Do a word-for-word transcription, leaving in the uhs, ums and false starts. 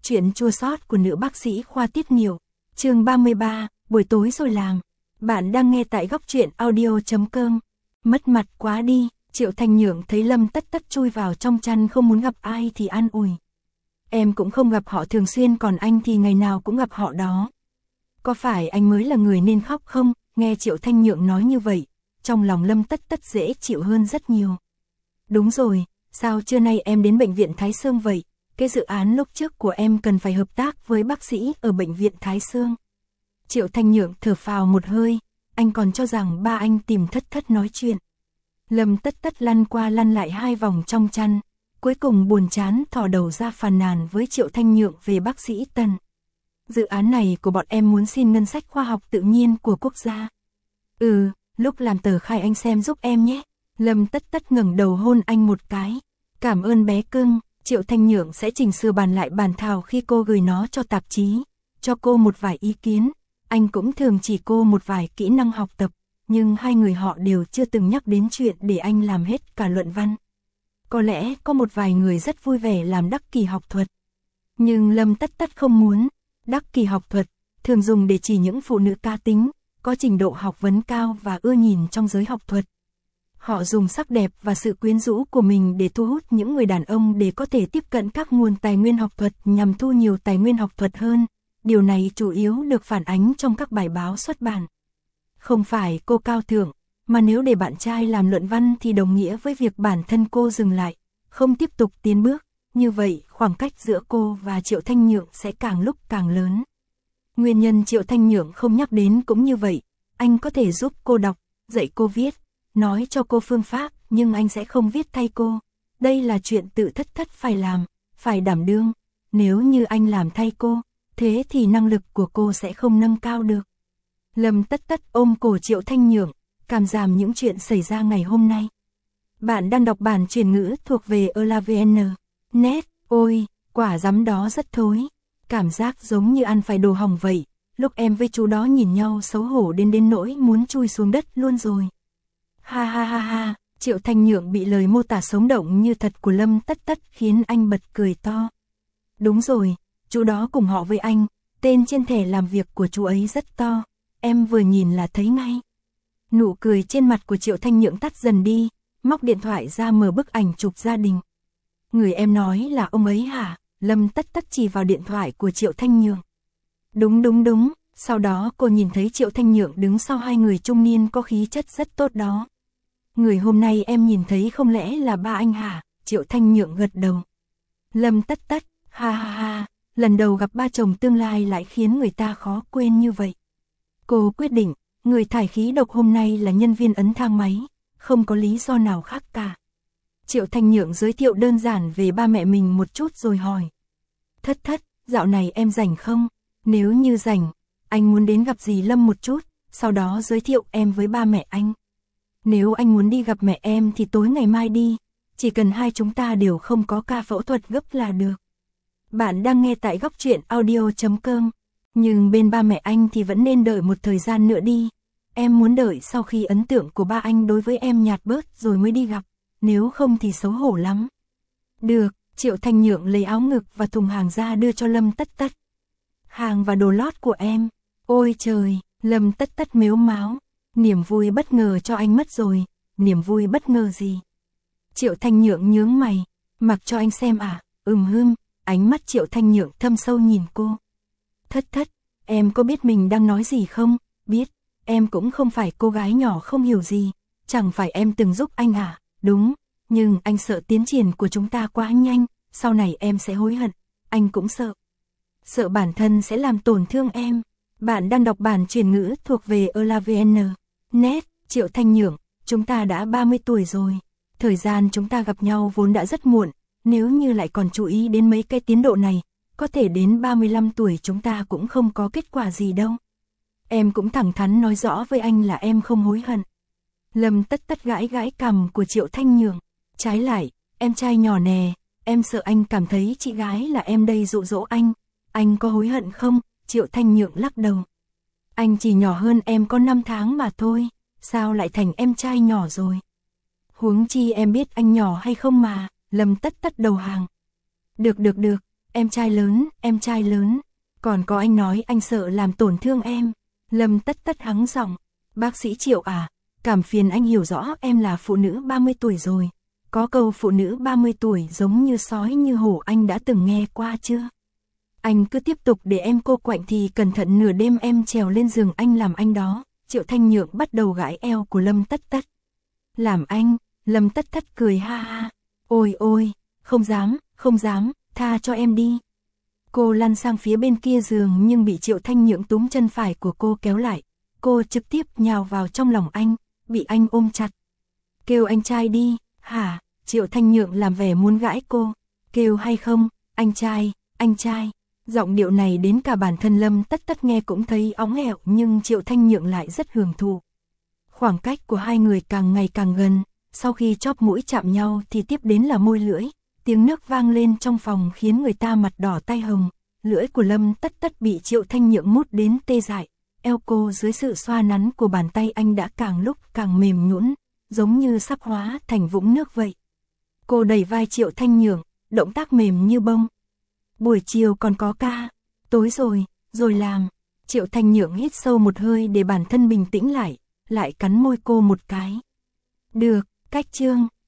Chuyện chua xót của nữ bác sĩ khoa tiết niệu. Chương ba mươi ba, buổi tối rồi làm. Bạn đang nghe tại góc truyện audio chấm com. Mất mặt quá đi, Triệu Thanh Nhượng thấy Lâm Tất Tất chui vào trong chăn không muốn gặp ai thì an ủi. Em cũng không gặp họ thường xuyên, còn anh thì ngày nào cũng gặp họ đó. Có phải anh mới là người nên khóc không? Nghe Triệu Thanh Nhượng nói như vậy, trong lòng Lâm Tất Tất dễ chịu hơn rất nhiều. Đúng rồi, sao trưa nay em đến bệnh viện Thái Xương vậy? Cái dự án lúc trước của em cần phải hợp tác với bác sĩ ở bệnh viện Thái Xương. Triệu Thanh Nhượng thở phào một hơi, anh còn cho rằng ba anh tìm Thất Thất nói chuyện. Lâm Tất Tất lăn qua lăn lại hai vòng trong chăn, cuối cùng buồn chán thò đầu ra phàn nàn với Triệu Thanh Nhượng về bác sĩ Tần. Dự án này của bọn em muốn xin ngân sách khoa học tự nhiên của quốc gia. Ừ, lúc làm tờ khai anh xem giúp em nhé. Lâm Tất Tất ngẩng đầu hôn anh một cái. Cảm ơn bé cưng. Triệu Thanh Nhượng sẽ chỉnh sửa bàn lại bản thảo khi cô gửi nó cho tạp chí, cho cô một vài ý kiến. Anh cũng thường chỉ cô một vài kỹ năng học tập, nhưng hai người họ đều chưa từng nhắc đến chuyện để anh làm hết cả luận văn. Có lẽ có một vài người rất vui vẻ làm đắc kỳ học thuật. Nhưng Lâm Tất Tất không muốn. Đắc kỳ học thuật thường dùng để chỉ những phụ nữ cá tính, có trình độ học vấn cao và ưa nhìn trong giới học thuật. Họ dùng sắc đẹp và sự quyến rũ của mình để thu hút những người đàn ông để có thể tiếp cận các nguồn tài nguyên học thuật nhằm thu nhiều tài nguyên học thuật hơn. Điều này chủ yếu được phản ánh trong các bài báo xuất bản. Không phải cô cao thượng, mà nếu để bạn trai làm luận văn thì đồng nghĩa với việc bản thân cô dừng lại, không tiếp tục tiến bước. Như vậy, khoảng cách giữa cô và Triệu Thanh Nhượng sẽ càng lúc càng lớn. Nguyên nhân Triệu Thanh Nhượng không nhắc đến cũng như vậy. Anh có thể giúp cô đọc, dạy cô viết, nói cho cô phương pháp, nhưng anh sẽ không viết thay cô. Đây là chuyện tự Thất Thất phải làm, phải đảm đương. Nếu như anh làm thay cô, thế thì năng lực của cô sẽ không nâng cao được. Lâm Tất Tất ôm cổ Triệu Thanh Nhượng, cảm giảm những chuyện xảy ra ngày hôm nay. Bạn đang đọc bản truyền ngữ thuộc về elavn chấm net. Ôi, quả rắm đó rất thối. Cảm giác giống như ăn phải đồ hỏng vậy. Lúc em với chú đó nhìn nhau xấu hổ đến đến nỗi muốn chui xuống đất luôn rồi. Ha ha ha ha, Triệu Thanh Nhượng bị lời mô tả sống động như thật của Lâm Tất Tất khiến anh bật cười to. Đúng rồi, chú đó cùng họ với anh, tên trên thẻ làm việc của chú ấy rất to, em vừa nhìn là thấy ngay. Nụ cười trên mặt của Triệu Thanh Nhượng tắt dần đi, móc điện thoại ra mở bức ảnh chụp gia đình. Người em nói là ông ấy hả? Lâm Tất Tất chỉ vào điện thoại của Triệu Thanh Nhượng. Đúng đúng đúng, sau đó cô nhìn thấy Triệu Thanh Nhượng đứng sau hai người trung niên có khí chất rất tốt đó. Người hôm nay em nhìn thấy không lẽ là ba anh hả? Triệu Thanh Nhượng gật đầu. Lâm Tất Tất, ha ha ha, lần đầu gặp ba chồng tương lai lại khiến người ta khó quên như vậy. Cô quyết định, người thải khí độc hôm nay là nhân viên ấn thang máy, không có lý do nào khác cả. Triệu Thanh Nhượng giới thiệu đơn giản về ba mẹ mình một chút rồi hỏi. Thất Thất, dạo này em rảnh không? Nếu như rảnh, anh muốn đến gặp dì Lâm một chút, sau đó giới thiệu em với ba mẹ anh. Nếu anh muốn đi gặp mẹ em thì tối ngày mai đi, chỉ cần hai chúng ta đều không có ca phẫu thuật gấp là được. Bạn đang nghe tại góc truyện audio chấm com, nhưng bên ba mẹ anh thì vẫn nên đợi một thời gian nữa đi. Em muốn đợi sau khi ấn tượng của ba anh đối với em nhạt bớt rồi mới đi gặp, nếu không thì xấu hổ lắm. Được, Triệu Thanh Nhượng lấy áo ngực và thùng hàng ra đưa cho Lâm Tất Tất. Hàng và đồ lót của em. Ôi trời, Lâm Tất Tất mếu máo. Niềm vui bất ngờ cho anh mất rồi. Niềm vui bất ngờ gì? Triệu Thanh Nhượng nhướng mày. Mặc cho anh xem à? Ừm hưm. Ánh mắt Triệu Thanh Nhượng thâm sâu nhìn cô. Thất Thất, em có biết mình đang nói gì không? Biết, em cũng không phải cô gái nhỏ không hiểu gì. Chẳng phải em từng giúp anh à? Đúng, nhưng anh sợ tiến triển của chúng ta quá nhanh, sau này em sẽ hối hận. Anh cũng sợ. Sợ bản thân sẽ làm tổn thương em. Bạn đang đọc bản truyền ngữ thuộc về elavn chấm net. Triệu Thanh Nhượng, chúng ta đã ba mươi tuổi rồi. Thời gian chúng ta gặp nhau vốn đã rất muộn. Nếu như lại còn chú ý đến mấy cái tiến độ này, có thể đến ba mươi lăm tuổi chúng ta cũng không có kết quả gì đâu. Em cũng thẳng thắn nói rõ với anh là em không hối hận. Lâm Tất Tất gãi gãi cằm của Triệu Thanh Nhượng. Trái lại, em trai nhỏ nè, em sợ anh cảm thấy chị gái là em đây dụ dỗ anh. Anh có hối hận không? Triệu Thanh Nhượng lắc đầu. Anh chỉ nhỏ hơn em có năm tháng mà thôi, sao lại thành em trai nhỏ rồi? Huống chi em biết anh nhỏ hay không mà. Lâm Tất Tất đầu hàng. Được được được, em trai lớn, em trai lớn. Còn có anh nói anh sợ làm tổn thương em. Lâm Tất Tất hắng giọng, bác sĩ Triệu à, cảm phiền anh hiểu rõ em là phụ nữ ba mươi tuổi rồi. Có câu phụ nữ ba mươi tuổi giống như sói như hổ anh đã từng nghe qua chưa? Anh cứ tiếp tục để em cô quạnh thì cẩn thận nửa đêm em trèo lên giường anh làm anh đó. Triệu Thanh Nhượng bắt đầu gãi eo của Lâm Tất Tất. Làm anh? Lâm Tất Tất cười ha ha. Ôi ôi, không dám, không dám, tha cho em đi. Cô lăn sang phía bên kia giường nhưng bị Triệu Thanh Nhượng túm chân phải của cô kéo lại. Cô trực tiếp nhào vào trong lòng anh, bị anh ôm chặt. Kêu anh trai đi, hả? Triệu Thanh Nhượng làm vẻ muốn gãi cô. Kêu hay không, anh trai, anh trai. Giọng điệu này đến cả bản thân Lâm Tất Tất nghe cũng thấy óng ẹo nhưng Triệu Thanh Nhượng lại rất hưởng thụ. Khoảng cách của hai người càng ngày càng gần, sau khi chóp mũi chạm nhau thì tiếp đến là môi lưỡi. Tiếng nước vang lên trong phòng khiến người ta mặt đỏ tay hồng. Lưỡi của Lâm Tất Tất bị Triệu Thanh Nhượng mút đến tê dại. Eo cô dưới sự xoa nắn của bàn tay anh đã càng lúc càng mềm nhũn, giống như sắp hóa thành vũng nước vậy. Cô đẩy vai Triệu Thanh Nhượng, động tác mềm như bông. Buổi chiều còn có ca, tối rồi, rồi làm. Triệu Thanh Nhượng hít sâu một hơi để bản thân bình tĩnh lại, lại cắn môi cô một cái. Được, cách chương.